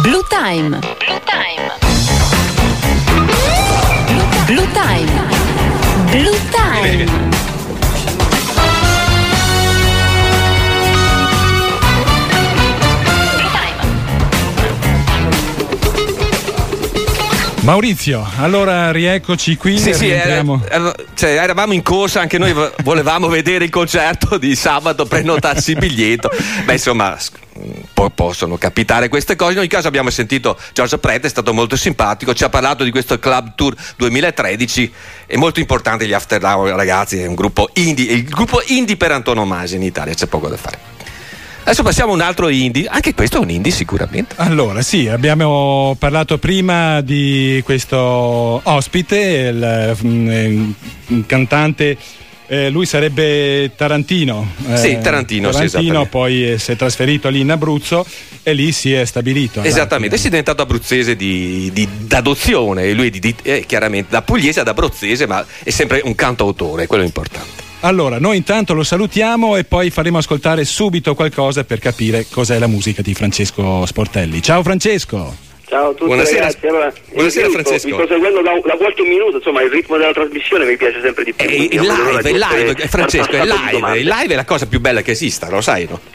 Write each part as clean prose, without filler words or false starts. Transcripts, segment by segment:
Blue Time. Blue Time. Blue Time. Blue Time. Maurizio, allora rieccoci qui. Sì, eravamo in corsa, anche noi volevamo vedere il concerto di sabato, prenotarsi il biglietto. Beh, insomma, possono capitare queste cose. In ogni caso abbiamo sentito Giorgio Prete, è stato molto simpatico, ci ha parlato di questo Club Tour 2013. È molto importante gli After Hour, ragazzi, è un gruppo indie, il gruppo indie per antonomasia in Italia, c'è poco da fare. Adesso passiamo a un altro indie, anche questo è un indie sicuramente. Allora sì, abbiamo parlato prima di questo ospite, il cantante, lui sarebbe Tarantino. Sì, Tarantino, sì, poi si è trasferito lì in Abruzzo e lì si è stabilito. Esattamente, si è diventato abruzzese d'adozione, lui chiaramente da pugliese ad abruzzese, ma è sempre un cantautore, quello è importante. Allora, noi intanto lo salutiamo e poi faremo ascoltare subito qualcosa per capire cos'è la musica di Francesco Sportelli. Ciao Francesco! Ciao a tutti, buonasera, ragazzi. Allora, buonasera Francesco. Vi sto seguendo da qualche minuto, insomma il ritmo della trasmissione mi piace sempre di più. Il live, Francesco, il live è la cosa più bella che esista, lo sai, no?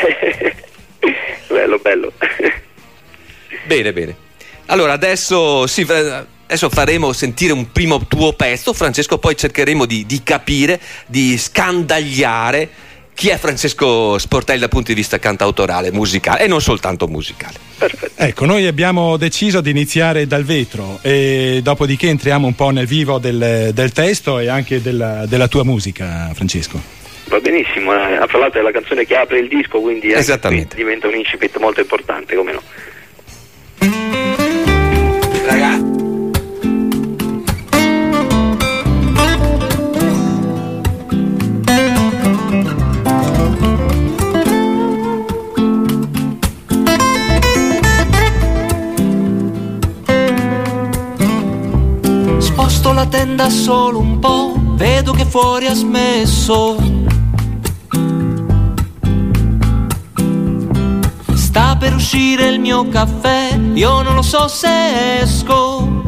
bello. Bene. Allora adesso faremo sentire un primo tuo pezzo, Francesco, poi cercheremo di capire, di scandagliare chi è Francesco Sportelli dal punto di vista cantautorale, musicale e non soltanto musicale. Perfetto. Ecco, noi abbiamo deciso di iniziare dal vetro e dopodiché entriamo un po' nel vivo del testo e anche della tua musica, Francesco. Va benissimo, fra l'altro è la canzone che apre il disco, quindi esattamente diventa un incipit molto importante, come no. Ragazzi, sposto la tenda solo un po', vedo che fuori ha smesso. Sta per uscire il mio caffè, io non lo so se esco.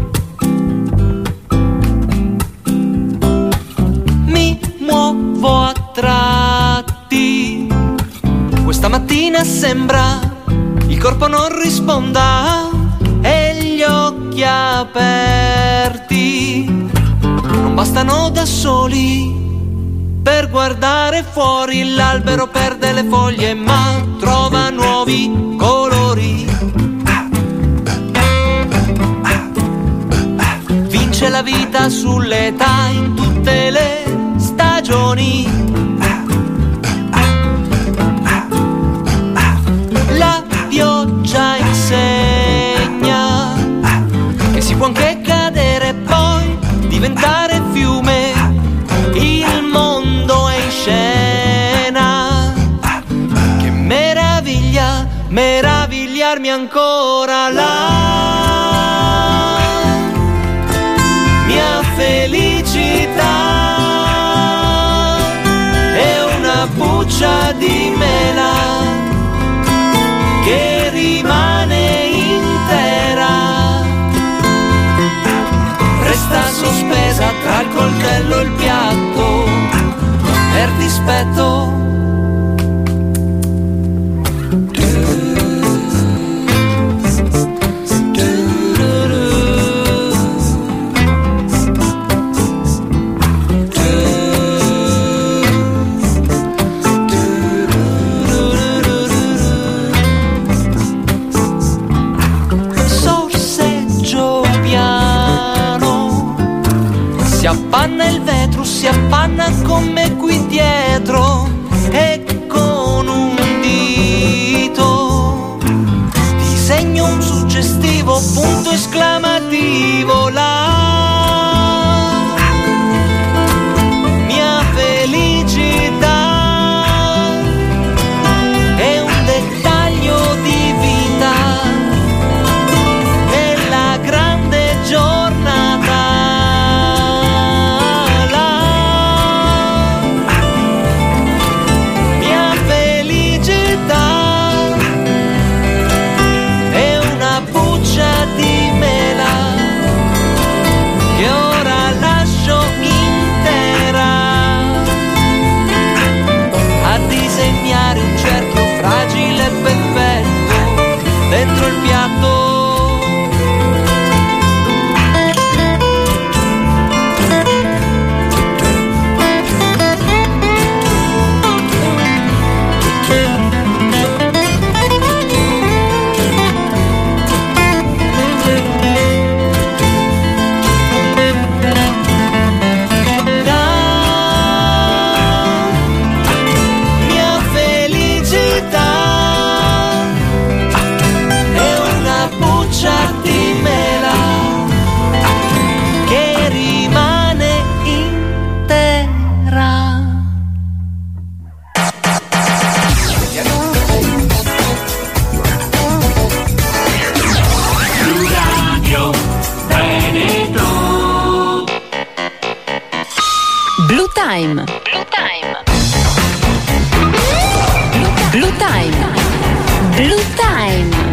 Mi muovo a tratti, questa mattina sembra il corpo non risponda e gli occhi aperti non bastano da soli per guardare fuori. L'albero perde le foglie ma trova nuovi colori. Vince la vita sull'età in tutte le stagioni. La pioggia insegna che si può anche cadere e poi diventare fiume. Il mondo è in scena, che meraviglia, meravigliarmi ancora. La mia felicità è una buccia di mela che rimane intera, resta sospesa tra il coltello e il piatto per dispetto. Si appanna il vetro, si appanna con me qui dietro e con un dito disegno un suggestivo punto esclamativo. La mia felicità è un dettaglio di vita nella grande giornata. È Time. Blue Time. Blue Time.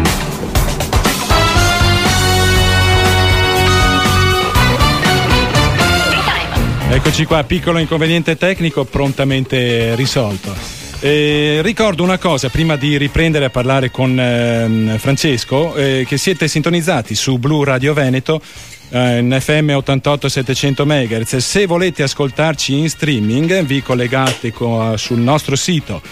Eccoci qua, piccolo inconveniente tecnico prontamente risolto. Ricordo una cosa prima di riprendere a parlare con Francesco, che siete sintonizzati su Blu Radio Veneto in FM 88 700 MHz. Se volete ascoltarci in streaming vi collegate sul nostro sito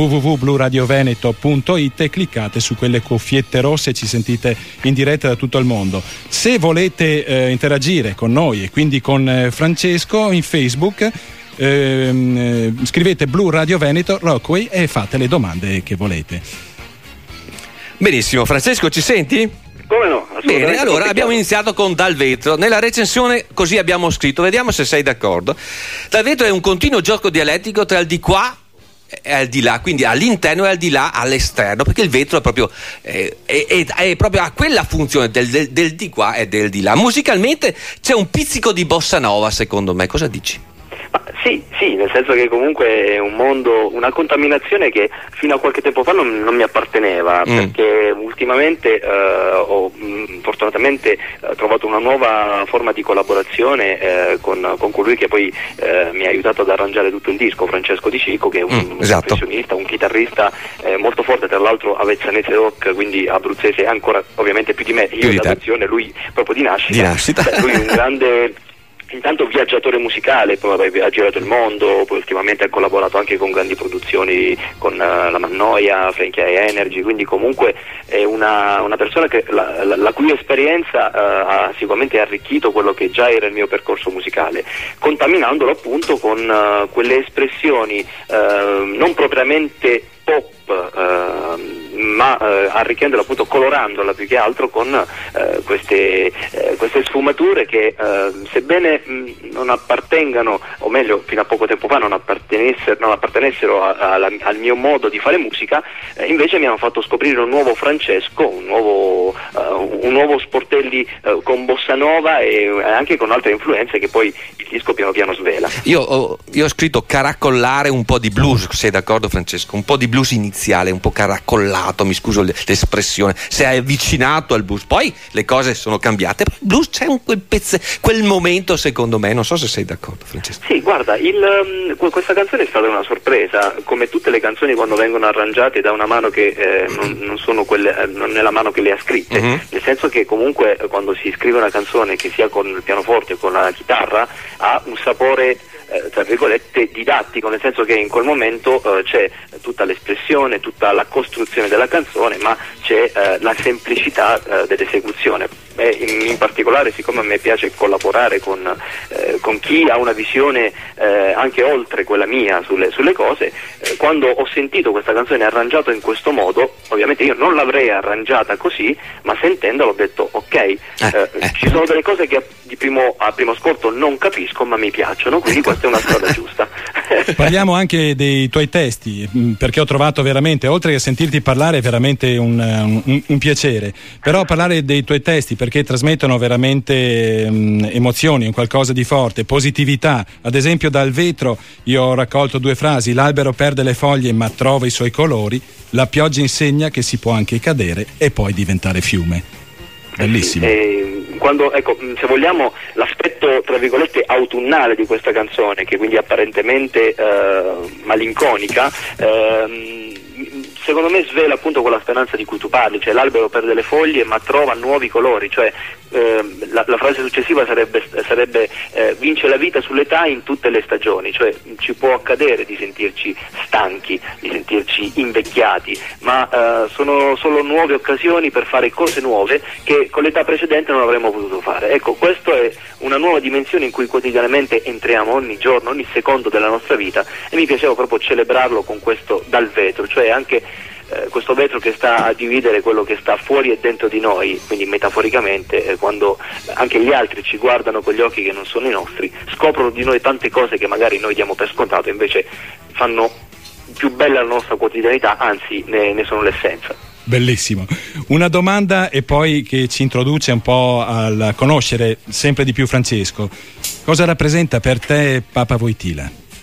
www.bluradioveneto.it e cliccate su quelle cuffiette rosse e ci sentite in diretta da tutto il mondo. Se volete interagire con noi e quindi con Francesco in Facebook, scrivete Blu Radio Veneto Rockway e fate le domande che volete. Benissimo, Francesco, ci senti? Come no? Bene, allora abbiamo iniziato con Dal Vetro. Nella recensione così abbiamo scritto, vediamo se sei d'accordo. Dal Vetro è un continuo gioco dialettico tra il di qua e al di là, quindi all'interno e al di là all'esterno, perché il vetro è proprio è proprio a quella funzione del di qua e del di là. Musicalmente c'è un pizzico di bossa nova, secondo me. Cosa dici? Sì, nel senso che comunque è un mondo, una contaminazione che fino a qualche tempo fa non mi apparteneva, perché ultimamente ho fortunatamente trovato una nuova forma di collaborazione con colui che poi mi ha aiutato ad arrangiare tutto il disco, Francesco Di Cicco, che è un professionista, un chitarrista molto forte, tra l'altro avezzanese rock, quindi abruzzese ancora ovviamente più di me, io d'adozione, lui proprio di nascita. Lui è un grande intanto viaggiatore musicale, poi ha girato il mondo, poi ultimamente ha collaborato anche con grandi produzioni con la Mannoia, Frankie Energy, quindi comunque è una persona che la cui esperienza ha sicuramente arricchito quello che già era il mio percorso musicale, contaminandolo appunto con quelle espressioni non propriamente pop, ma arricchendola, appunto colorandola più che altro con queste sfumature che sebbene non appartengano, o meglio fino a poco tempo fa non appartenessero al mio modo di fare musica, invece mi hanno fatto scoprire un nuovo Francesco, un nuovo Sportelli con bossa nova e anche con altre influenze che poi il disco piano piano svela. Io ho scritto caracollare un po' di blues, sei d'accordo Francesco? Un po' di blues iniziale, un po' caracollato, mi scuso l'espressione, si è avvicinato al blues, poi le cose sono cambiate, però il blues c'è quel momento, secondo me, non so se sei d'accordo Francesco. Sì, guarda, questa canzone è stata una sorpresa, come tutte le canzoni quando vengono arrangiate da una mano che non è la mano che le ha scritte, nel senso che comunque quando si scrive una canzone, che sia con il pianoforte o con la chitarra, ha un sapore tra virgolette didattico, nel senso che in quel momento c'è tutta l'espressione, tutta la costruzione della canzone, ma c'è la semplicità dell'esecuzione. In particolare, siccome a me piace collaborare con chi ha una visione anche oltre quella mia sulle cose, quando ho sentito questa canzone arrangiata in questo modo, ovviamente io non l'avrei arrangiata così, ma sentendola ho detto ok, ci sono delle cose che a primo ascolto non capisco ma mi piacciono, quindi questa è una strada giusta. Parliamo anche dei tuoi testi, perché ho trovato veramente, oltre che sentirti parlare, è veramente un piacere, però parlare dei tuoi testi perché trasmettono veramente emozioni, un qualcosa di forte, positività. Ad esempio Dal Vetro io ho raccolto 2 frasi: l'albero perde le foglie ma trova i suoi colori, la pioggia insegna che si può anche cadere e poi diventare fiume. Bellissimo. Quando, ecco, se vogliamo, l'aspetto tra virgolette autunnale di questa canzone, che quindi apparentemente malinconica, secondo me svela appunto quella speranza di cui tu parli, cioè l'albero perde le foglie ma trova nuovi colori, cioè la frase successiva sarebbe vince la vita sull'età in tutte le stagioni, cioè ci può accadere di sentirci stanchi, di sentirci invecchiati, ma sono solo nuove occasioni per fare cose nuove che con l'età precedente non avremmo potuto fare. Ecco, questo è una nuova dimensione in cui quotidianamente entriamo ogni giorno, ogni secondo della nostra vita, e mi piaceva proprio celebrarlo con questo Dal Vetro, cioè anche questo vetro che sta a dividere quello che sta fuori e dentro di noi, quindi metaforicamente, quando anche gli altri ci guardano con gli occhi che non sono i nostri, scoprono di noi tante cose che magari noi diamo per scontato, invece fanno più bella la nostra quotidianità, anzi ne sono l'essenza. Bellissimo. Una domanda e poi che ci introduce un po' a conoscere sempre di più Francesco. Cosa rappresenta per te Papa Wojtyla?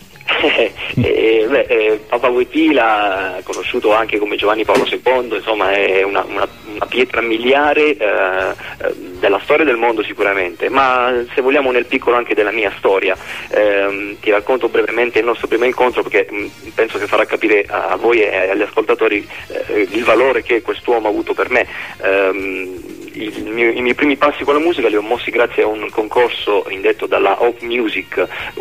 Papa Wojtyla, conosciuto anche come Giovanni Paolo II, insomma è una pietra miliare della storia del mondo sicuramente, ma se vogliamo nel piccolo anche della mia storia. Ti racconto brevemente il nostro primo incontro, perché penso che farà capire a voi e agli ascoltatori il valore che quest'uomo ha avuto per me. I miei primi passi con la musica li ho mossi grazie a un concorso indetto dalla Hope Music,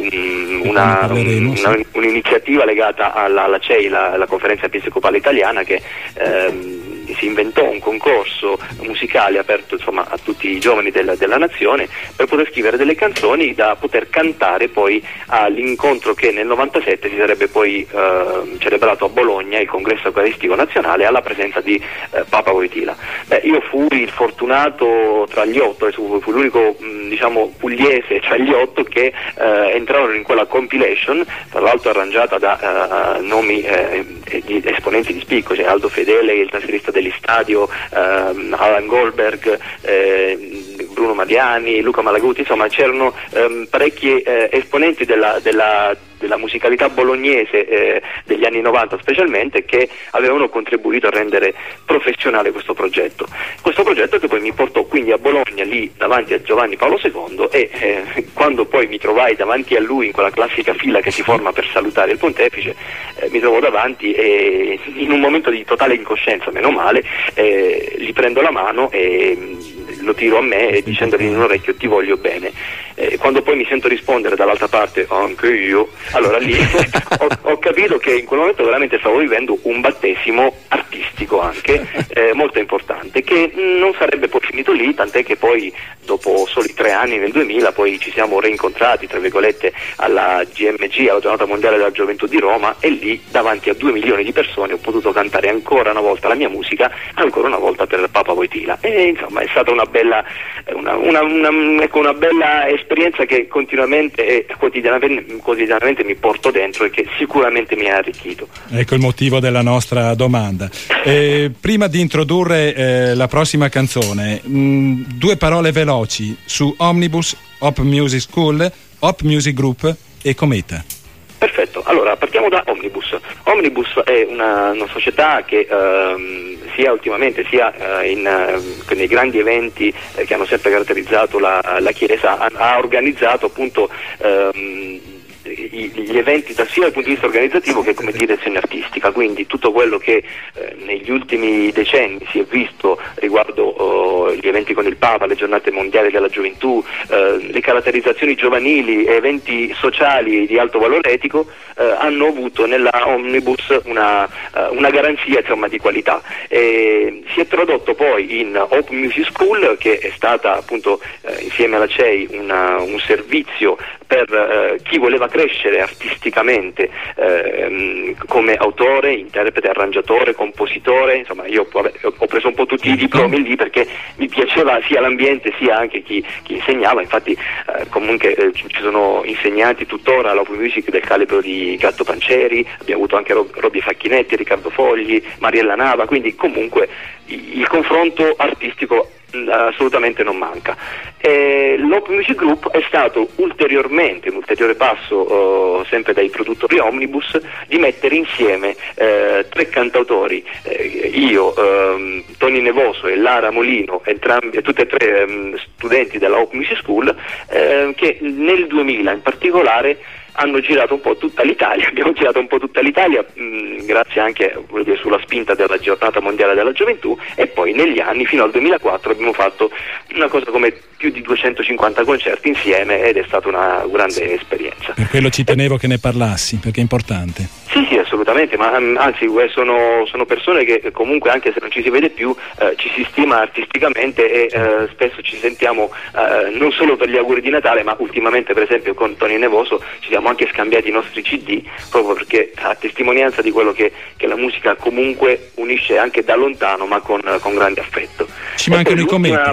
un'iniziativa legata alla CEI, la Conferenza Episcopale Italiana, che si inventò un concorso musicale aperto insomma a tutti i giovani della nazione per poter scrivere delle canzoni da poter cantare poi all'incontro che nel 97 si sarebbe poi celebrato a Bologna, il Congresso Eucaristico Nazionale, alla presenza di Papa Wojtyla. Io fui il fortunato tra gli 8, fu l'unico diciamo pugliese tra gli 8 che entrarono in quella compilation, tra l'altro arrangiata da nomi di esponenti di spicco, cioè Aldo Fedele, il tastierista degli Stadio, Alan Goldberg, Bruno Mariani, Luca Malaguti, insomma c'erano parecchi esponenti della musicalità bolognese degli anni 90 specialmente, che avevano contribuito a rendere professionale questo progetto che poi mi portò quindi a Bologna, lì davanti a Giovanni Paolo II, e quando poi mi trovai davanti a lui in quella classica fila che si forma per salutare il pontefice, mi trovo davanti e in un momento di totale incoscienza, meno male, gli prendo la mano e lo tiro a me dicendogli in un orecchio: ti voglio bene. Quando poi mi sento rispondere dall'altra parte anche io, allora lì ho capito che in quel momento veramente stavo vivendo un battesimo artistico anche molto importante, che non sarebbe poi finito lì, tant'è che poi dopo soli 3 anni, nel 2000, poi ci siamo reincontrati tra virgolette alla GMG, alla Giornata Mondiale della Gioventù di Roma, e lì davanti a 2 milioni di persone ho potuto cantare ancora una volta la mia musica, ancora una volta per Papa Wojtyla, e insomma è stata una bella esperienza che continuamente e quotidianamente mi porto dentro e che sicuramente mi ha arricchito. Ecco il motivo della nostra domanda. Prima di introdurre la prossima canzone, 2 parole veloci su Omnibus, Hope Music School, Hope Music Group e Cometa. Perfetto, allora partiamo da Omnibus. Omnibus è una società che sia ultimamente sia nei grandi eventi che hanno sempre caratterizzato la Chiesa ha organizzato appunto gli eventi sia dal punto di vista organizzativo che come direzione artistica, quindi tutto quello che negli ultimi decenni si è visto riguardo gli eventi con il Papa, le giornate mondiali della gioventù, le caratterizzazioni giovanili, eventi sociali di alto valore etico, hanno avuto nella Omnibus una garanzia insomma di qualità. Si è tradotto poi in Hope Music School, che è stata appunto insieme alla CEI un servizio per chi voleva crescere artisticamente come autore, interprete, arrangiatore, compositore. Insomma io ho preso un po' tutti i diplomi lì perché mi piaceva sia l'ambiente sia anche chi insegnava. Infatti comunque ci sono insegnanti tuttora alla Open Music del calibro di Gatto Pancieri, abbiamo avuto anche Robby Facchinetti, Riccardo Fogli, Mariella Nava, quindi comunque il confronto artistico assolutamente non manca. L'Open Music Group è stato un ulteriore passo sempre dai produttori Omnibus, di mettere insieme 3 cantautori, io, Tony Nevoso e Lara Molino, tutte e 3 studenti della Open Music School, che nel 2000 in particolare hanno girato un po' tutta l'Italia, abbiamo girato un po' tutta l'Italia grazie anche sulla spinta della Giornata Mondiale della Gioventù, e poi negli anni fino al 2004 abbiamo fatto una cosa come più di 250 concerti insieme, ed è stata una grande esperienza. Per quello ci tenevo che ne parlassi, perché è importante. Sì, assolutamente, ma anzi sono persone che comunque, anche se non ci si vede più, ci si stima artisticamente e spesso ci sentiamo non solo per gli auguri di Natale, ma ultimamente per esempio con Tony Nevoso ci siamo anche scambiati i nostri CD, proprio perché a testimonianza di quello che la musica comunque unisce anche da lontano, ma con grande affetto. Ci mancano i Cometa.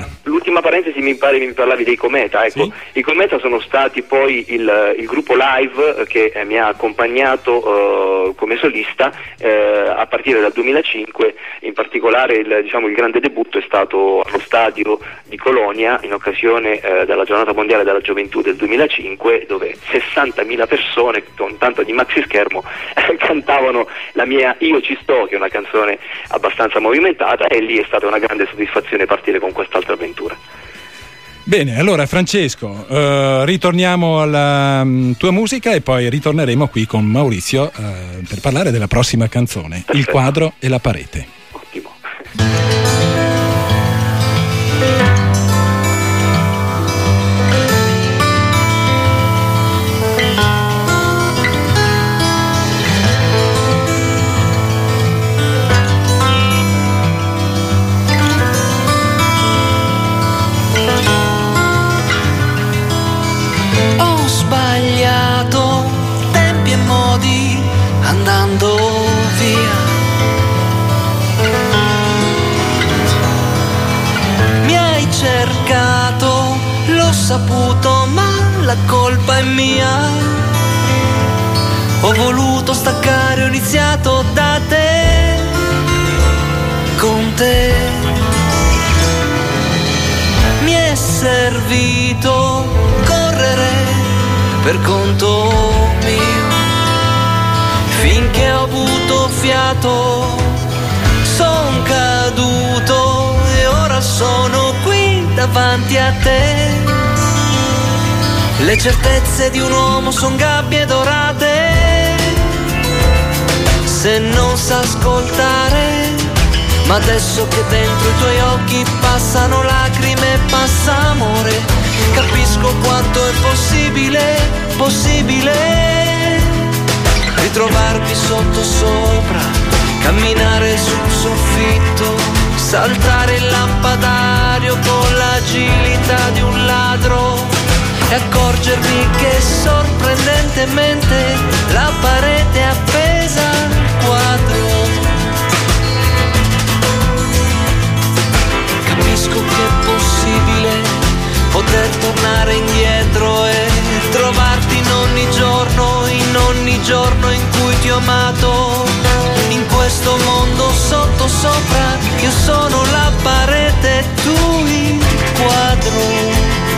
ultima parentesi, mi parlavi dei Cometa, ecco. Sì? I Cometa sono stati poi il gruppo live che mi ha accompagnato come solista a partire dal 2005, in particolare il grande debutto è stato allo stadio di Colonia in occasione della giornata mondiale della gioventù del 2005, dove 60.000 persone con tanto di maxi schermo cantavano la mia Io ci sto, che è una canzone abbastanza movimentata, e lì è stata una grande soddisfazione partire con quest'altra avventura. Bene, allora Francesco, ritorniamo alla tua musica e poi ritorneremo qui con Maurizio per parlare della prossima canzone. Perfetto. Il quadro e la parete. Ottimo. Andando via, mi hai cercato, l'ho saputo, ma la colpa è mia. Ho voluto staccare, ho iniziato da te, con te. Mi è servito correre per conto mio, finché ho avuto fiato, son caduto e ora sono qui davanti a te. Le certezze di un uomo son gabbie dorate, se non sa ascoltare, ma adesso che dentro i tuoi occhi passano lacrime e passa amore, capisco quanto è possibile ritrovarmi sotto sopra, camminare sul soffitto, saltare il lampadario con l'agilità di un ladro e accorgermi che sorprendentemente la parete è appesa al quadro. Capisco che è possibile poter tornare indietro e trovarti in ogni giorno in cui ti ho amato. In questo mondo sotto sopra io sono la parete, tu il quadro.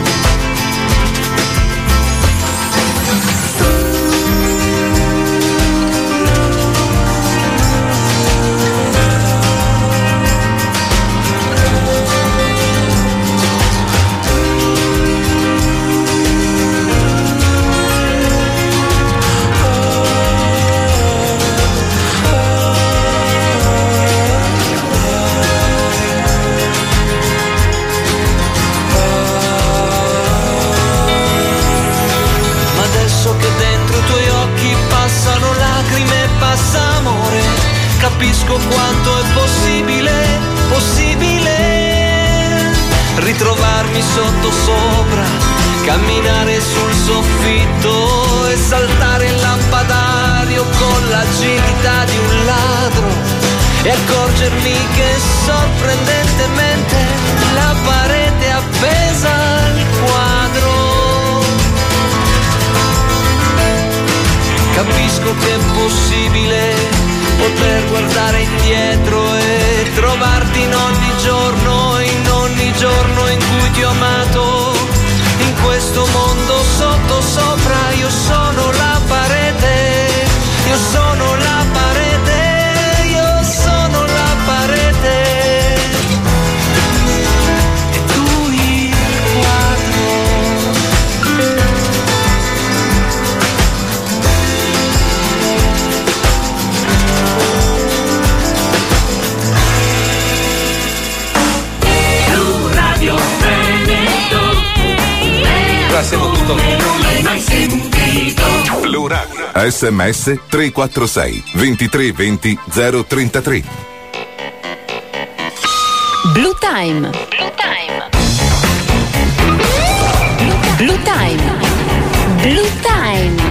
Capisco quanto è possibile ritrovarmi sotto sopra, camminare sul soffitto e saltare il lampadario con l'agilità di un ladro e accorgermi che sorprendentemente la parete è appesa al quadro. Capisco che è possibile poter guardare indietro e trovarti in ogni giorno in cui ti ho amato. In questo mondo sotto sopra io sono la parete, io sono la parete, io sono la parete e tu il quadro. Siamo tutto Blu Radio. SMS 346 2320 033. Blue Time. Blue Time. Blue Time.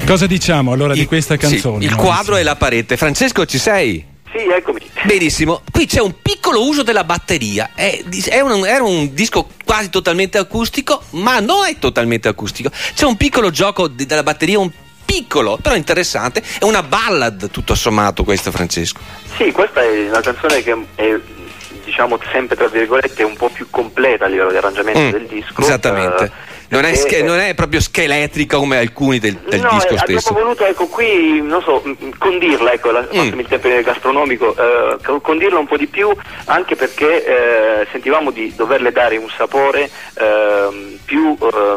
Cosa diciamo allora di questa canzone? Sì, il quadro e la parete. Francesco, ci sei? Sì, eccomi. Benissimo, qui c'è un piccolo uso della batteria, era un disco quasi totalmente acustico, ma non è totalmente acustico, c'è un piccolo gioco della batteria, un piccolo però interessante, è una ballad tutto sommato questa, Francesco. Sì, questa è una canzone che è, diciamo, sempre tra virgolette un po' più completa a livello di arrangiamento del disco. Esattamente. Non è proprio scheletrica come alcuni del disco stesso. Abbiamo voluto, ecco, qui, non so, condirla, ecco, passami il termine gastronomico, condirla un po' di più, anche perché sentivamo di doverle dare un sapore più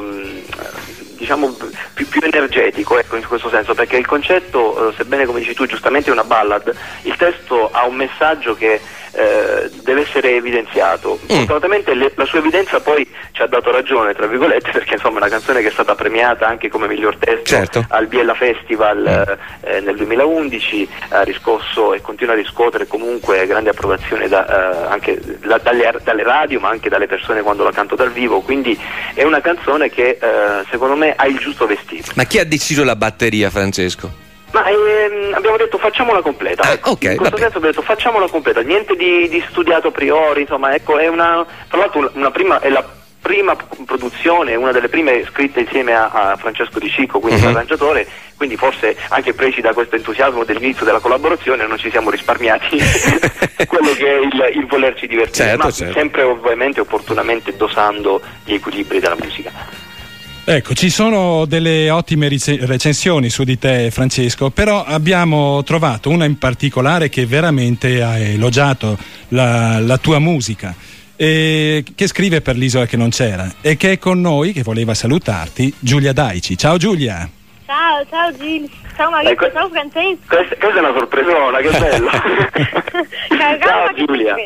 diciamo più energetico, ecco, in questo senso, perché il concetto, sebbene come dici tu giustamente è una ballad, il testo ha un messaggio che deve essere evidenziato. Fortunatamente la sua evidenza poi ci ha dato ragione, tra virgolette, perché insomma è una canzone che è stata premiata anche come miglior testo al Biella Festival nel 2011, ha riscosso e continua a riscuotere comunque grande approvazione anche dalle radio, ma anche dalle persone quando la canto dal vivo, quindi è una canzone che secondo me ha il giusto vestito. Ma chi ha deciso la batteria, Francesco? Ma abbiamo detto facciamola completa, okay, in questo senso abbiamo detto facciamola completa, niente di studiato a priori, insomma, ecco, è tra l'altro è la prima produzione, una delle prime scritte insieme a Francesco Di Cicco, quindi l'arrangiatore, quindi forse anche presi da questo entusiasmo dell'inizio della collaborazione non ci siamo risparmiati quello che è il volerci divertire, ma sempre ovviamente opportunamente dosando gli equilibri della musica. Ecco, ci sono delle ottime recensioni su di te, Francesco, però abbiamo trovato una in particolare che veramente ha elogiato la tua musica, che scrive per l'Isola che non c'era e che è con noi, che voleva salutarti, Giulia Daici. Ciao Giulia! Ciao Gil, ciao Maurizio, ciao Francesco. Questa è una sorpresona, che bello! Ciao Giulia!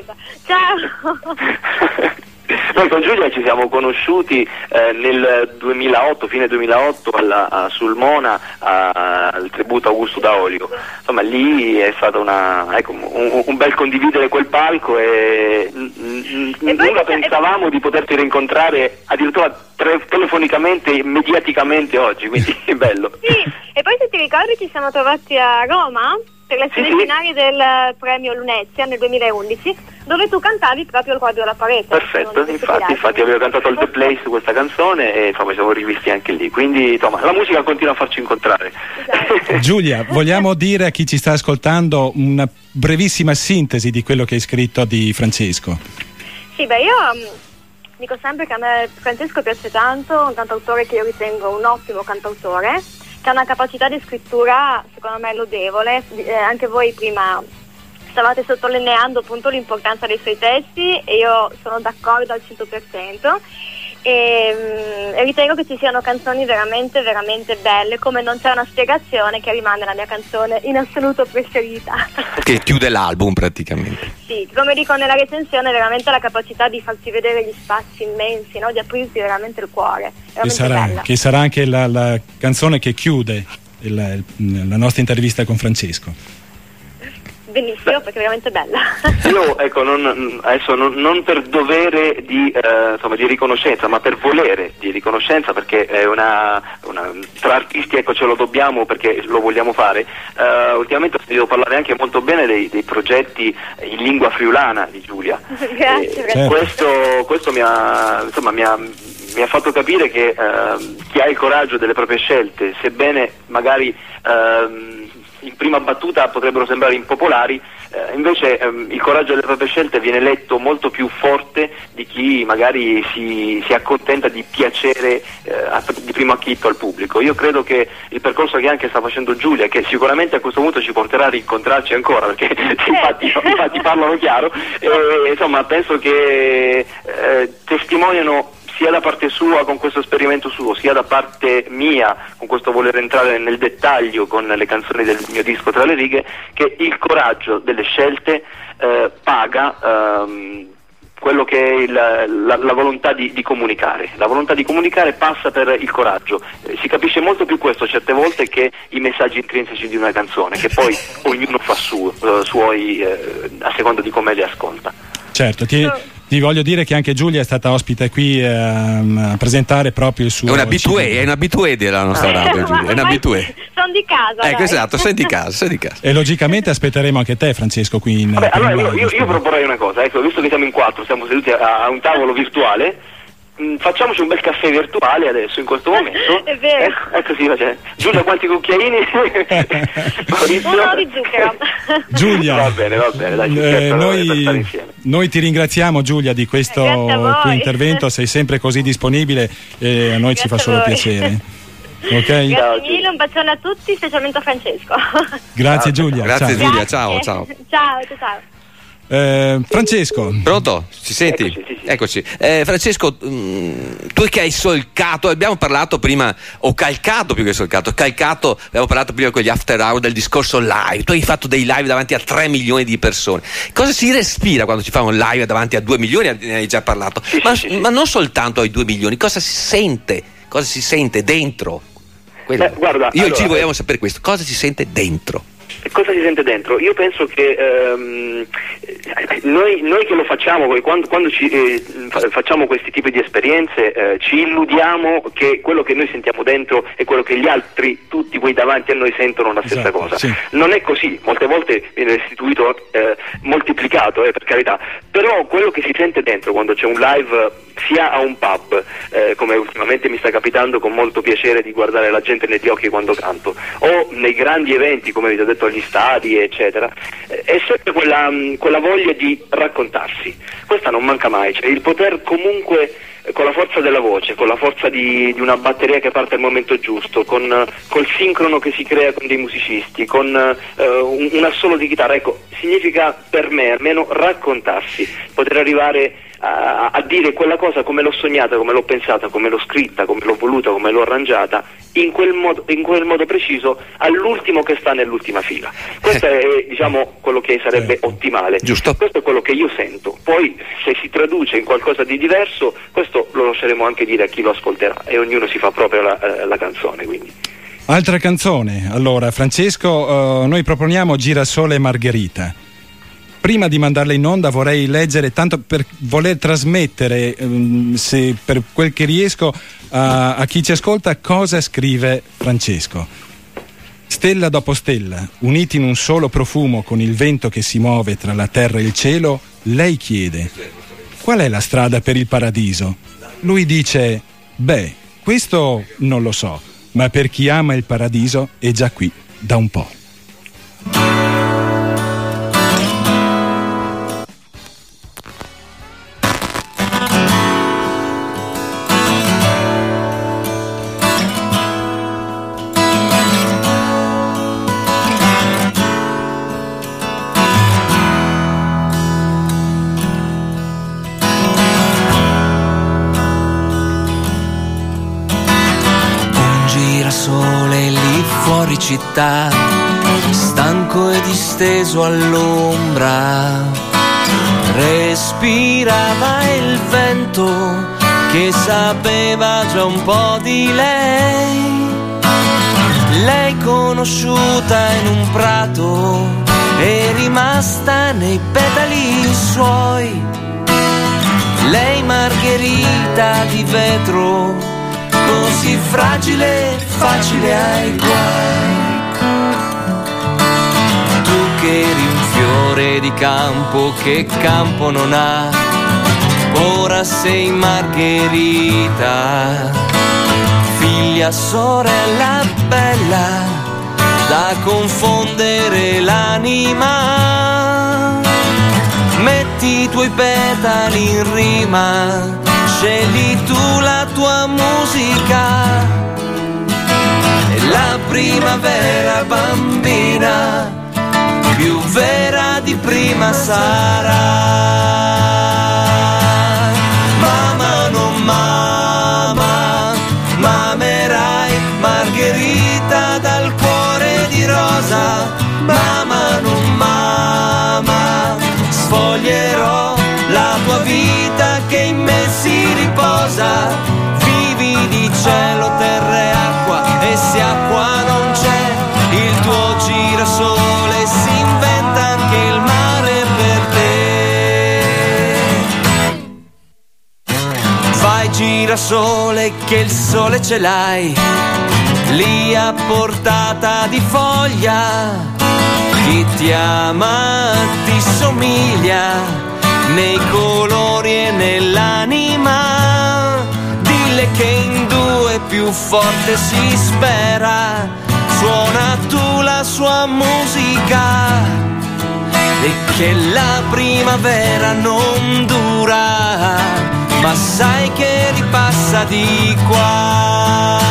Ciao! Noi con Giulia ci siamo conosciuti nel 2008, fine 2008 a Sulmona al tributo Augusto Daolio. Insomma, lì è stato un bel condividere quel palco e nulla pensavamo di poterti rincontrare addirittura telefonicamente, mediaticamente oggi, quindi è bello. Sì, e poi se ti ricordi ci siamo trovati a Roma per le semifinali del premio Lunezia nel 2011, dove tu cantavi proprio il quadro alla parete. Perfetto, infatti avevo cantato al The Place questa canzone e insomma ci siamo rivisti anche lì, quindi insomma la musica continua a farci incontrare. Esatto. Giulia, vogliamo dire a chi ci sta ascoltando una brevissima sintesi di quello che hai scritto di Francesco? Sì, io dico sempre che a me Francesco piace tanto, un cantautore che io ritengo un ottimo cantautore, che ha una capacità di scrittura secondo me lodevole. Anche voi prima stavate sottolineando appunto l'importanza dei suoi testi e io sono d'accordo al 100%, e ritengo che ci siano canzoni veramente veramente belle, come Non c'è una spiegazione, che rimane la mia canzone in assoluto preferita, che chiude l'album praticamente. Sì, come dico nella recensione, veramente la capacità di farci vedere gli spazi immensi, no? Di aprirsi veramente il cuore, che sarà anche la canzone che chiude la nostra intervista con Francesco. Benissimo, perché è veramente bella. Io ecco, non per dovere di riconoscenza, ma per volere di riconoscenza, perché è tra artisti, ecco, ce lo dobbiamo perché lo vogliamo fare. Ultimamente ho sentito parlare anche molto bene dei progetti in lingua friulana di Giulia. Grazie. Questo mi ha fatto capire che chi ha il coraggio delle proprie scelte, sebbene magari in prima battuta potrebbero sembrare impopolari, invece il coraggio delle proprie scelte viene letto molto più forte di chi magari si accontenta di piacere di primo acchito al pubblico. Io credo che il percorso che anche sta facendo Giulia, che sicuramente a questo punto ci porterà a rincontrarci ancora, perché infatti parlano chiaro, e insomma penso che testimoniano sia da parte sua con questo esperimento suo, sia da parte mia con questo voler entrare nel dettaglio con le canzoni del mio disco Tra le righe, che il coraggio delle scelte paga quello che è la volontà di comunicare. La volontà di comunicare passa per il coraggio. Si capisce molto più questo certe volte che i messaggi intrinseci di una canzone, che poi ognuno fa suoi a seconda di come li ascolta. Certo, Ti voglio dire che anche Giulia è stata ospite qui a presentare proprio il suo. È un abitué della nostra radio, Giulia. È un abitué. Sono di casa. Ecco, esatto, sei di casa. E logicamente aspetteremo anche te, Francesco, qui in. Vabbè, allora io proporrei una cosa, ecco, visto che siamo in 4, siamo seduti a un tavolo virtuale. Facciamoci un bel caffè virtuale adesso in questo momento. È vero. Così facciamo. Giulia, quanti cucchiaini? Uno di zucchero. Giulia, va bene, dai, noi ti ringraziamo, Giulia, di questo tuo intervento, sei sempre così disponibile e a noi ci fa solo piacere. Ok? Grazie mille, un bacione a tutti, specialmente a Francesco. Grazie Giulia. Grazie ciao. Giulia, ciao. Ciao. Francesco, pronto? Ci senti? Eccoci. Francesco, tu che hai solcato, abbiamo parlato prima, o calcato più che solcato, abbiamo parlato prima con gli after hour del discorso live. Tu hai fatto dei live davanti a 3 milioni di persone. Cosa si respira quando si fa un live davanti a 2 milioni? Ne hai già parlato. Ma non soltanto ai 2 milioni, cosa si sente? Cosa si sente dentro? Guarda, io ci vogliamo sapere questo. Cosa si sente dentro? Cosa si sente dentro? Io penso che noi che lo facciamo, quando facciamo questi tipi di esperienze, ci illudiamo che quello che noi sentiamo dentro è quello che gli altri, tutti quei davanti a noi, sentono la stessa cosa. Sì. Non è così, molte volte viene restituito moltiplicato, per carità, però quello che si sente dentro quando c'è un live, sia a un pub, come ultimamente mi sta capitando con molto piacere di guardare la gente negli occhi quando canto, o nei grandi eventi, come vi ho detto, agli stadi eccetera, è sempre quella voglia di raccontarsi. Questa non manca mai, cioè il poter comunque, con la forza della voce, con la forza di una batteria che parte al momento giusto, col sincrono che si crea con dei musicisti, con un assolo di chitarra, ecco, significa per me almeno raccontarsi, poter arrivare a dire quella cosa come l'ho sognata, come l'ho pensata, come l'ho scritta, come l'ho voluta, come l'ho arrangiata, in quel modo preciso, all'ultimo che sta nell'ultima fila. Questo è, diciamo, quello che sarebbe ottimale. Giusto. Questo è quello che io sento. Poi, se si traduce in qualcosa di diverso, questo lo lasceremo anche dire a chi lo ascolterà, e ognuno si fa proprio la canzone, quindi. Altra canzone. Allora, Francesco, noi proponiamo Girasole e Margherita. Prima di mandarla in onda vorrei leggere, tanto per voler trasmettere, se per quel che riesco, a chi ci ascolta, cosa scrive Francesco. Stella dopo stella, uniti in un solo profumo con il vento che si muove tra la terra e il cielo, lei chiede: qual è la strada per il paradiso? Lui dice: beh, questo non lo so, ma per chi ama il paradiso è già qui da un po'. Città, stanco e disteso all'ombra, respirava il vento che sapeva già un po' di lei. Lei conosciuta in un prato e rimasta nei petali suoi. Lei Margherita di vetro, così fragile, facile ai guai. Tu che eri un fiore di campo che campo non ha, ora sei Margherita, figlia, sorella bella, da confondere l'anima. Metti i tuoi petali in rima, scegli tu la tua musica, e la primavera bambina più vera di prima sarà. Mamma non mama, mamerai Margherita dal cuore di rosa. Mamma non mama, sfoglierò la tua vita che in me si riposa. Vivi di cielo, terra e acqua, e se acqua non c'è, il tuo girasole si inventa anche il mare per te. sole, che il sole ce l'hai lì a portata di foglia. Chi ti ama ti somiglia nei colori e nell'anima. Dille che in due più forte si spera. Suona tu la sua musica e che la primavera non dura, ma sai che ripassa di qua.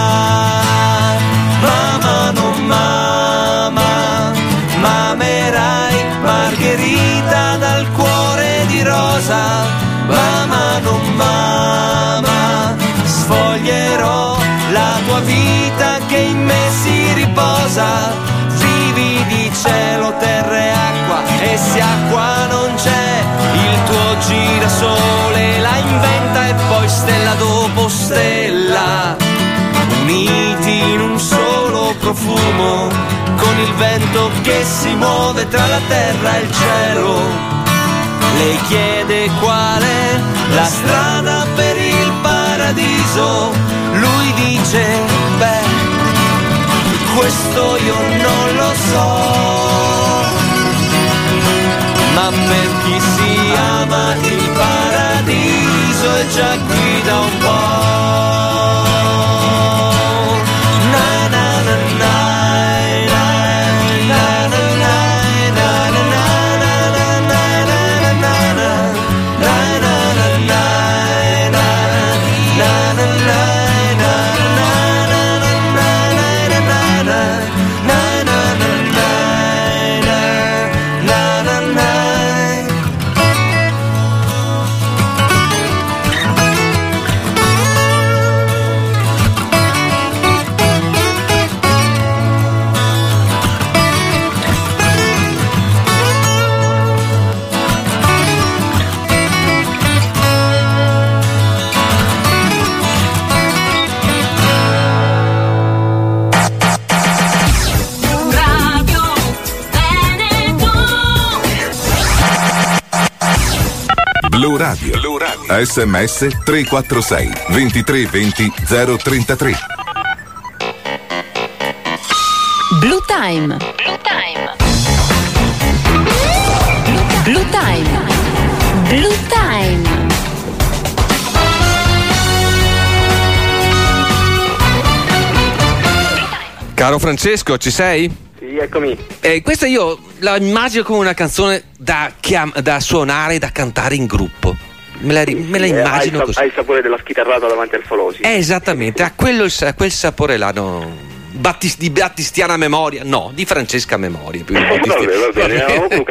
Mamma non mama, mamerai margherita dal cuore di rosa. Mamma non mama, sfoglierò la tua vita che in me si riposa. Vivi di cielo, terra e acqua, e se acqua non c'è, il tuo girasole la inventa e poi stella dopo stella, uniti in un solo profumo, con il vento che si muove tra la terra e il cielo. Lei chiede qual è la strada per il paradiso, lui dice beh, questo io non lo so, ma per chi si ama il paradiso è già qui da un po'. Na na na na. Blu Radio. SMS 346 2320 033. Blue Time. Blue Time. Blue Time. Blue Time. Caro Francesco, ci sei? Sì, eccomi. Questa io la immagino come una canzone da suonare, da cantare in gruppo. Me la immagino così. Hai il sapore della schitarrata davanti al Folosi. Esattamente, a quel sapore là, no. Di battistiana memoria, no, di Francesca memoria. Più Va bene.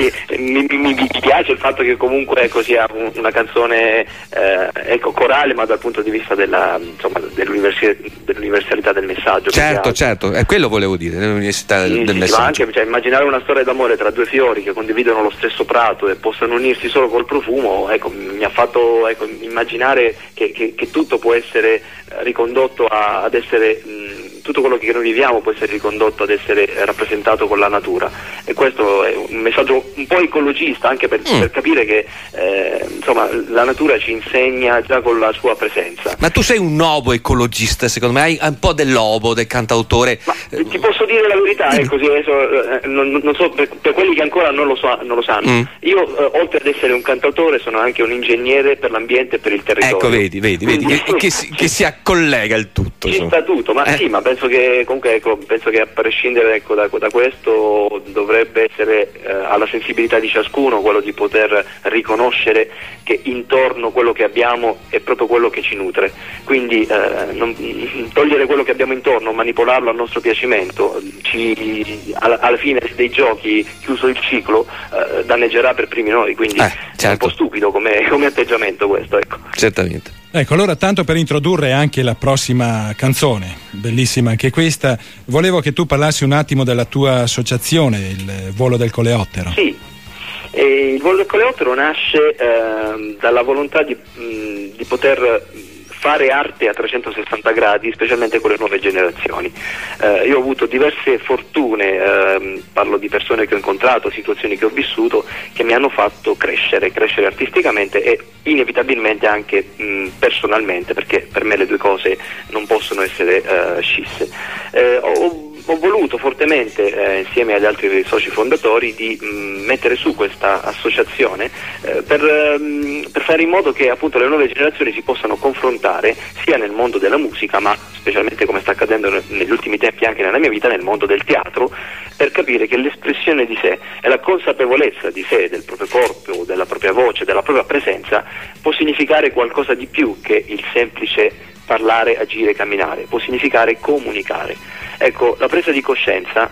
Mi piace il fatto che comunque sia una canzone corale, ma dal punto di vista dell'universalità del messaggio. Certo, è quello volevo dire, dell'università del messaggio. Ma anche immaginare una storia d'amore tra due fiori che condividono lo stesso prato e possano unirsi solo col profumo, mi ha fatto immaginare che tutto può essere ricondotto ad essere tutto quello che noi viviamo può essere ricondotto ad essere rappresentato con la natura, e questo è un messaggio un po' ecologista, anche per capire che la natura ci insegna già con la sua presenza. Ma tu sei un nuovo ecologista, secondo me, hai un po' del lobo, del cantautore. Ma ti posso dire la verità, così non so, per quelli che ancora non lo sanno, io oltre ad essere un cantautore sono anche un ingegnere per l'ambiente e per il territorio. Ecco, vedi che si accollega il tutto. Ci sta tutto, ma sì, ma penso che comunque a prescindere da questo dovrebbe essere alla sensibilità di ciascuno quello di poter riconoscere che intorno quello che abbiamo è proprio quello che ci nutre, quindi non togliere quello che abbiamo intorno, manipolarlo a nostro piacimento, alla fine dei giochi, chiuso il ciclo, danneggerà per primi noi, quindi è un po' stupido come atteggiamento questo, ecco. Certamente. Ecco, allora tanto per introdurre anche la prossima canzone, bellissima anche questa, volevo che tu parlassi un attimo della tua associazione, il Volo del Coleottero. Sì, il Volo del Coleottero nasce dalla volontà di poter fare arte a 360 gradi, specialmente con le nuove generazioni. Io ho avuto diverse fortune, parlo di persone che ho incontrato, situazioni che ho vissuto, che mi hanno fatto crescere artisticamente e inevitabilmente anche personalmente, perché per me le due cose non possono essere scisse. Ho voluto fortemente, insieme agli altri soci fondatori, di mettere su questa associazione per fare in modo che appunto le nuove generazioni si possano confrontare sia nel mondo della musica, ma specialmente, come sta accadendo negli ultimi tempi anche nella mia vita, nel mondo del teatro, per capire che l'espressione di sé e la consapevolezza di sé, del proprio corpo, della propria voce, della propria presenza, può significare qualcosa di più che il semplice parlare, agire, camminare, può significare comunicare. Ecco, la presa di coscienza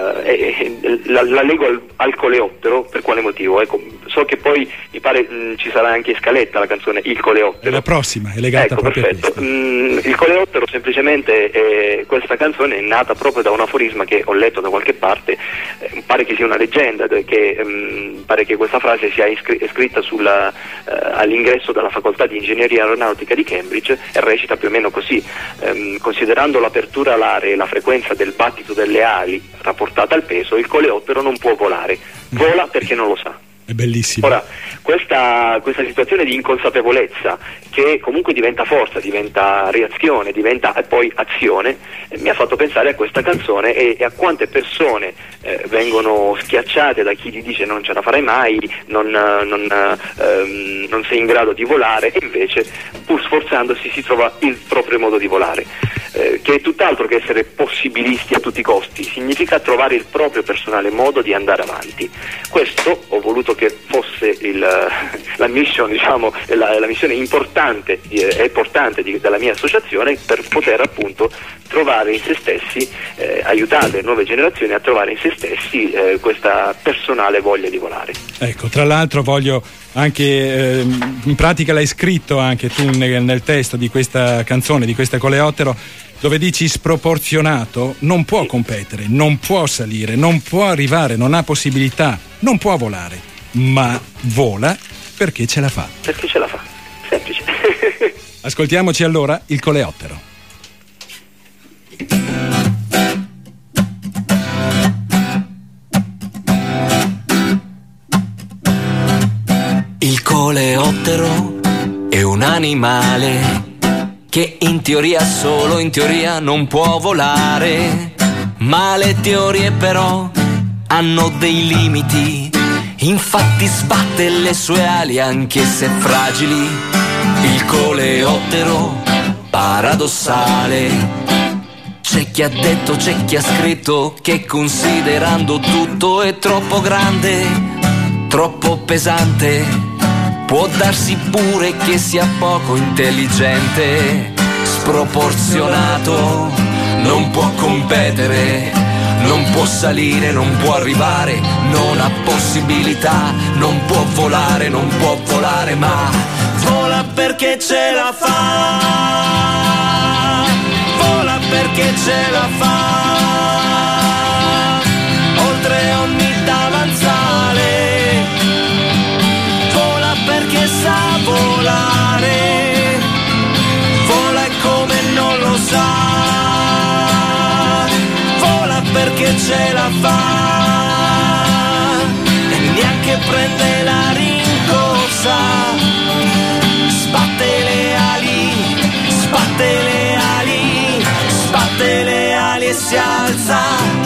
la lego al coleottero. Per quale motivo? Ecco, so che poi mi pare ci sarà anche in scaletta la canzone Il Coleottero. La prossima è legata proprio perfetto. a questo. Il Coleottero semplicemente, questa canzone è nata proprio da un aforisma che ho letto da qualche parte, pare che sia una leggenda, pare che questa frase sia scritta all'ingresso della facoltà di ingegneria aeronautica di Cambridge e recita più o meno così: considerando l'apertura alare e la frequenza del battito delle ali rapportata al peso, il coleottero non può volare, vola perché non lo sa. È bellissimo. Ora, questa situazione di inconsapevolezza, che comunque diventa forza, diventa reazione, diventa poi azione, mi ha fatto pensare a questa canzone e a quante persone vengono schiacciate da chi gli dice non ce la farai mai, non sei in grado di volare, e invece pur sforzandosi si trova il proprio modo di volare, che è tutt'altro che essere possibilisti a tutti i costi, significa trovare il proprio personale modo di andare avanti. Questo ho voluto che fosse la mission, diciamo, la missione importante della mia associazione, per poter appunto trovare in se stessi, aiutare le nuove generazioni a trovare in se stessi questa personale voglia di volare. Ecco, tra l'altro voglio anche, in pratica l'hai scritto anche tu nel testo di questa canzone, di questa Coleottero, dove dici: sproporzionato non può competere, non può salire, non può arrivare, non ha possibilità, non può volare, ma vola perché ce la fa. Perché ce la fa, semplice. Ascoltiamoci allora il Coleottero. Il coleottero è un animale che in teoria, solo in teoria, non può volare, ma le teorie però hanno dei limiti, infatti sbatte le sue ali anche se fragili. Il coleottero paradossale, c'è chi ha detto, c'è chi ha scritto che considerando tutto è troppo grande, troppo pesante, può darsi pure che sia poco intelligente, sproporzionato, non può competere, non può salire, non può arrivare, non ha possibilità, non può volare, ma vola perché ce la fa, vola perché ce la fa, oltre ogni davanzale, perché sa volare, vola come non lo sa, vola perché ce la fa e neanche prende la rincorsa, sbatte le ali, sbatte le ali, sbatte le ali e si alza.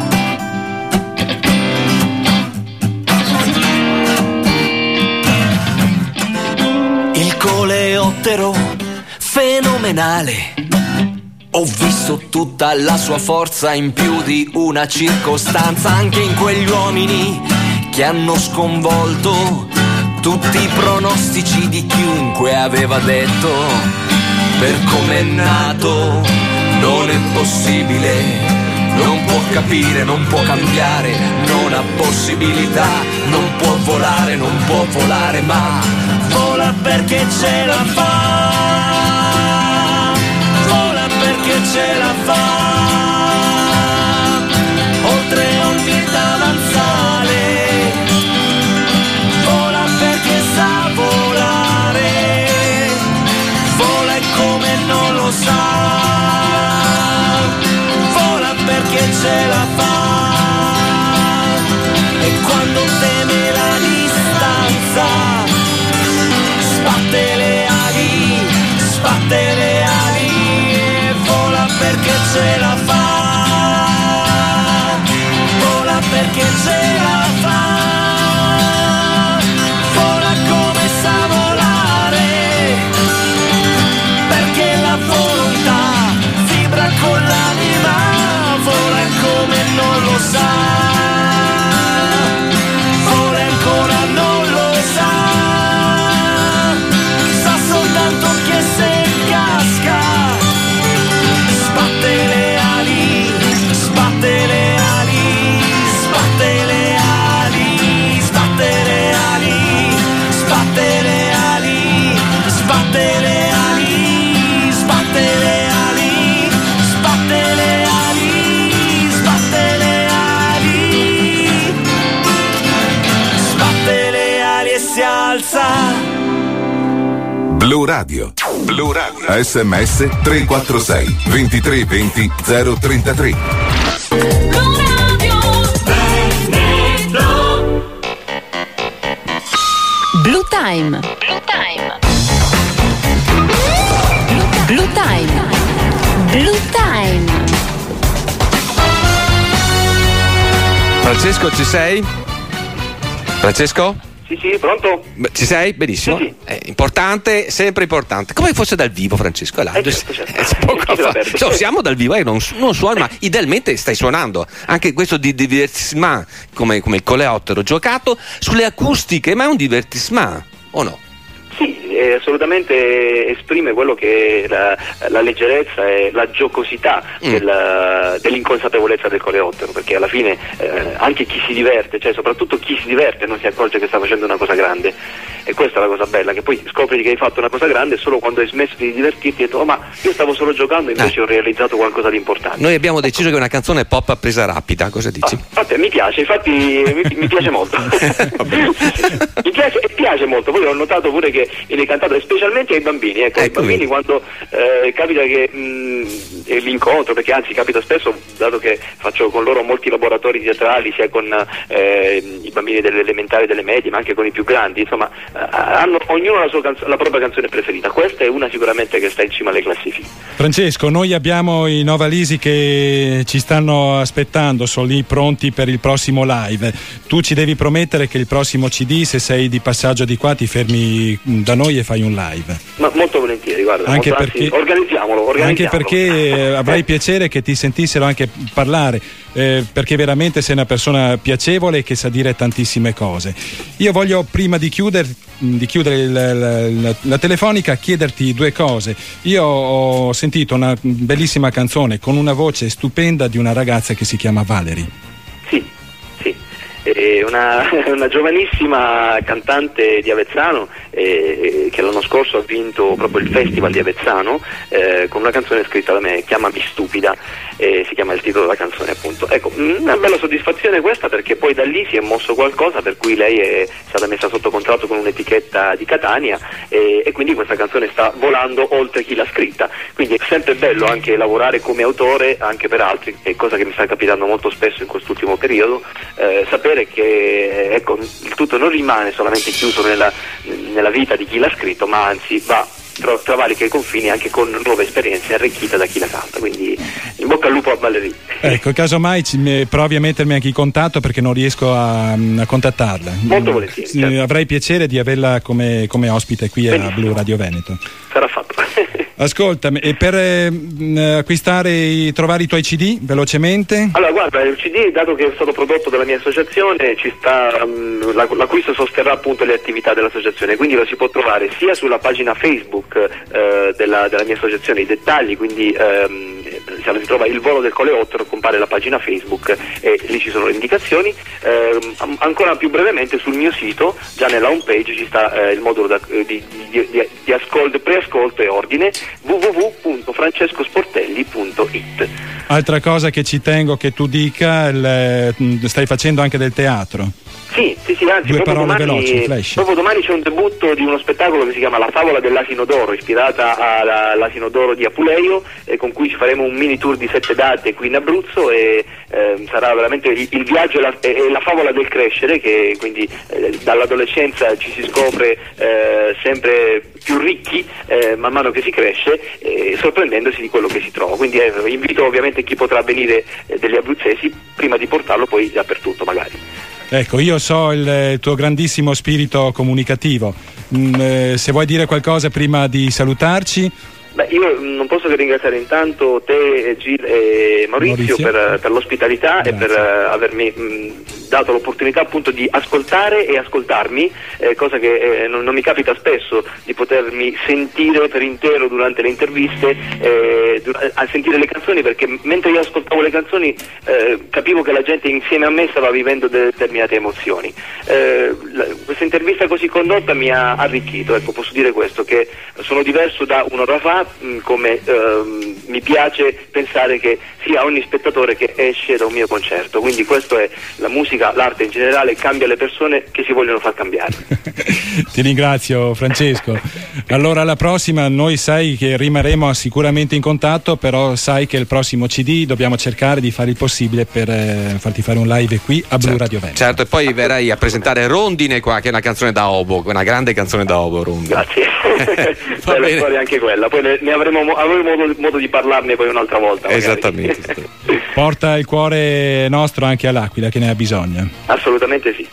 Coleottero fenomenale, ho visto tutta la sua forza in più di una circostanza, anche in quegli uomini che hanno sconvolto tutti i pronostici di chiunque aveva detto, per com'è nato non è possibile, non può capire, non può cambiare, non ha possibilità, non può volare, ma vola perché ce la fa, vola perché ce la fa, oltre ogni davanzale, vola perché sa volare, vola come ce la fa. E quando teme la distanza, sbatte le ali e vola perché ce la fa. Vola perché ce la fa. Vola come sa volare, perché la volontà vibra con l'anima. Vola come non lo sa. Vola ancora non lo sa. Sa soltanto che se casca sbatte le ali, sbatte le ali, sbatte le ali, sbatte le ali, sbatte le ali, sbatte le ali, sbatte le ali, sbatte le ali, sbatte le ali, sbatte le ali e si alza. Blu Radio. Blu Radio. SMS 346 2320 033. Blue Time. Blue Time. Blue Time. Blue Time. Francesco, ci sei? Francesco? Sì, pronto? Ci sei? Benissimo. Sì. È importante, sempre importante. Come fosse dal vivo, Francesco? Là. Certo. Siamo dal vivo, non suoni, ma idealmente stai suonando. Anche questo di divertissement, come il coleottero giocato sulle acustiche, ma è un divertissement, o no? Sì, assolutamente esprime quello che è la leggerezza e la giocosità dell'inconsapevolezza del coleottero, perché alla fine anche chi si diverte, cioè soprattutto chi si diverte, non si accorge che sta facendo una cosa grande, e questa è la cosa bella, che poi scopri che hai fatto una cosa grande solo quando hai smesso di divertirti e hai detto ma io stavo solo giocando, invece ho realizzato qualcosa di importante. Noi abbiamo deciso che è una canzone pop a presa rapida, cosa dici? Mi piace, infatti mi piace molto. Mi piace molto, poi ho notato pure che viene cantato specialmente ai bambini, ai bambini quando capita che l'incontro, perché anzi capita spesso, dato che faccio con loro molti laboratori teatrali sia con i bambini delle elementari e delle medie, ma anche con i più grandi, insomma hanno ognuno la propria canzone preferita. Questa è una sicuramente che sta in cima alle classifiche. Francesco, noi abbiamo i Novalisi che ci stanno aspettando, sono lì pronti per il prossimo live. Tu ci devi promettere che il prossimo CD, se sei di passaggio di qua, ti fermi da noi e fai un live. Ma molto volentieri, guarda, anche perché, organizziamolo. Anche perché avrai piacere che ti sentissero anche parlare, perché veramente sei una persona piacevole che sa dire tantissime cose. Io voglio, prima di chiudere la telefonica, chiederti due cose. Io ho sentito una bellissima canzone con una voce stupenda di una ragazza che si chiama Valerie. Una giovanissima cantante di Avezzano che l'anno scorso ha vinto proprio il festival di Avezzano con una canzone scritta da me, Chiamami stupida, si chiama il titolo della canzone, appunto. Ecco, una bella soddisfazione questa, perché poi da lì si è mosso qualcosa, per cui lei è stata messa sotto contratto con un'etichetta di Catania e quindi questa canzone sta volando oltre chi l'ha scritta, quindi è sempre bello anche lavorare come autore anche per altri, è cosa che mi sta capitando molto spesso in quest'ultimo periodo, sapere che ecco, il tutto non rimane solamente chiuso nella vita di chi l'ha scritto, ma anzi va travalica i confini anche con nuove esperienze arricchite da chi la canta, quindi in bocca al lupo a Valerie. Ecco, casomai provi a mettermi anche in contatto, perché non riesco a contattarla. Molto volentieri, certo. Avrei piacere di averla come ospite qui. Benissimo. A Blu Radio Veneto. Sarà fatto. Ascoltami, e per trovare i tuoi CD velocemente? Allora guarda, il CD, dato che è stato prodotto dalla mia associazione, ci sta l'acquisto sosterrà appunto le attività dell'associazione, quindi lo si può trovare sia sulla pagina Facebook della mia associazione, i dettagli, quindi si trova il volo del coleottero, compare la pagina Facebook e lì ci sono le indicazioni. Ancora più brevemente sul mio sito, già nella home page ci sta il modulo di preascolto e ordine, www.francescosportelli.it. Altra cosa che ci tengo che tu dica, stai facendo anche del teatro? Sì, anzi, due parole veloci, flash. Proprio domani c'è un debutto di uno spettacolo che si chiama La favola dell'asino d'oro, ispirata all'asino d'oro di Apuleio, con cui ci faremo un mini tour di 7 date qui in Abruzzo, e sarà veramente il viaggio e la favola del crescere, che quindi dall'adolescenza ci si scopre sempre più ricchi man mano che si cresce, sorprendendosi di quello che si trova. Quindi invito ovviamente chi potrà venire degli abruzzesi, prima di portarlo poi dappertutto magari. Ecco, io so il tuo grandissimo spirito comunicativo. Se vuoi dire qualcosa prima di salutarci. Beh, io non posso che ringraziare intanto te, Gil e Maurizio. Per l'ospitalità. Grazie. E per avermi dato l'opportunità appunto di ascoltare e ascoltarmi, cosa che non mi capita spesso, di potermi sentire per intero durante le interviste, a sentire le canzoni, perché mentre io ascoltavo le canzoni capivo che la gente insieme a me stava vivendo determinate emozioni. Questa intervista così condotta mi ha arricchito, ecco, posso dire questo, che sono diverso da un'ora fa, come mi piace pensare che sia ogni spettatore che esce da un mio concerto. Quindi questo è la musica, l'arte in generale cambia le persone che si vogliono far cambiare. Ti ringrazio, Francesco. Allora alla prossima, noi sai che rimarremo sicuramente in contatto, però sai che il prossimo CD dobbiamo cercare di fare il possibile per farti fare un live qui a Blu Radio Veneto. Certo, e poi verrai a presentare Rondine qua, che è una canzone da obo, una grande canzone da obo, Rondine. Grazie. Bella storia anche quella, poi ne avremo modo di parlarne poi un'altra volta. Esattamente. Porta il cuore nostro anche all'Aquila, che ne ha bisogno. Assolutamente sì.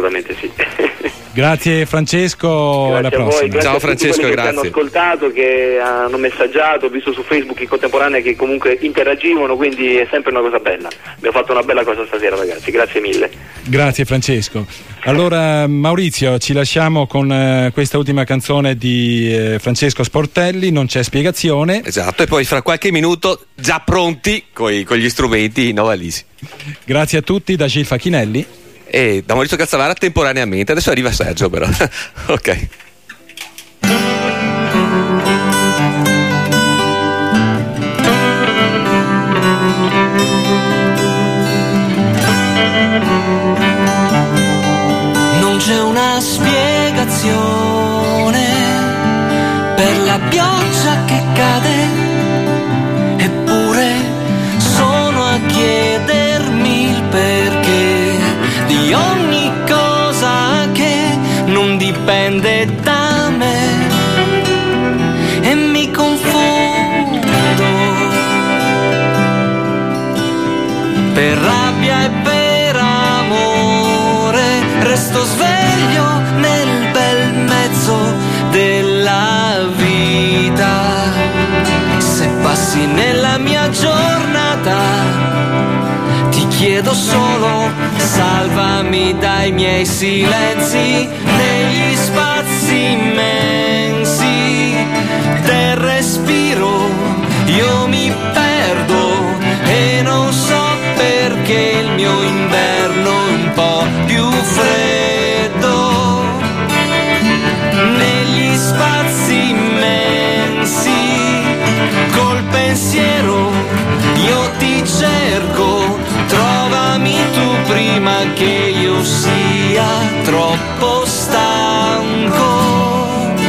Grazie Francesco, grazie alla prossima. Grazie. Ciao Francesco, grazie. grazie. Che hanno ascoltato, che hanno messaggiato, ho visto su Facebook in contemporanea che comunque interagivano, quindi è sempre una cosa bella. Abbiamo fatto una bella cosa stasera, ragazzi, grazie mille. Grazie Francesco. Allora Maurizio, ci lasciamo con questa ultima canzone di Francesco Sportelli, Non c'è spiegazione. Esatto, e poi fra qualche minuto già pronti con gli strumenti Novalisi. Grazie a tutti da Gil Facchinelli e da Maurizio Cazzavara temporaneamente. Adesso arriva Sergio però. Ok. Non c'è una spiegazione per la pioggia che cade, eppure sono a chiedermi il perché di ogni cosa che non dipende da me, e mi confondo per rabbia e per amore, resto sveglio nel bel mezzo della vita. Se passi nella mia giornata ti chiedo solo salvami dai miei silenzi negli spazi immensi del respiro. Io mi perdo e non so perché il mio inverno è un po' più freddo. Negli spazi immensi col pensiero io ti cerco, trovami tu prima che io sia troppo stanco.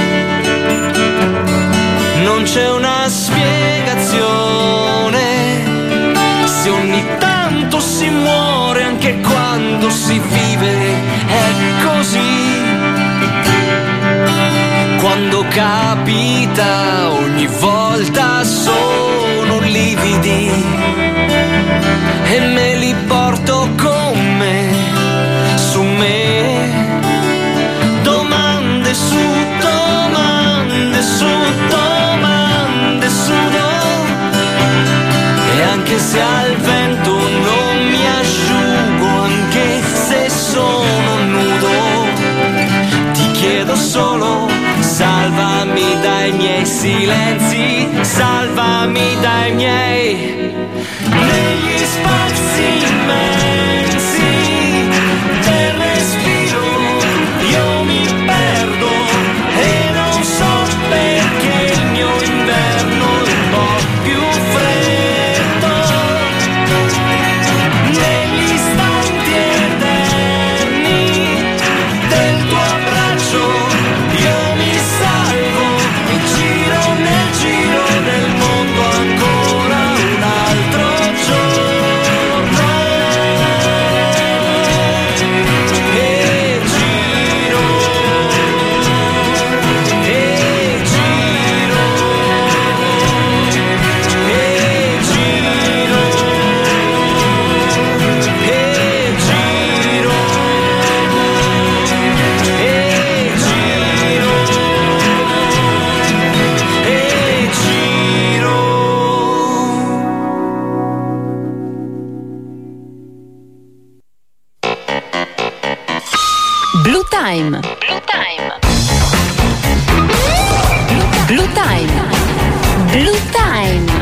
Non c'è una spiegazione se ogni tanto si muore anche quando si vive, è così. Quando capita ogni volta sono lividi e me li porto con me, su me. Domande su domande su domande su e anche se al vento non mi asciugo, anche se sono nudo, ti chiedo solo salvami dai miei silenzi, salvami dai miei negli spazi immensi del respiro. Io mi perdo e non so perché il mio inverno è un po' più freddo. Blue Time. Blue Time. Blue Time. Blue Time.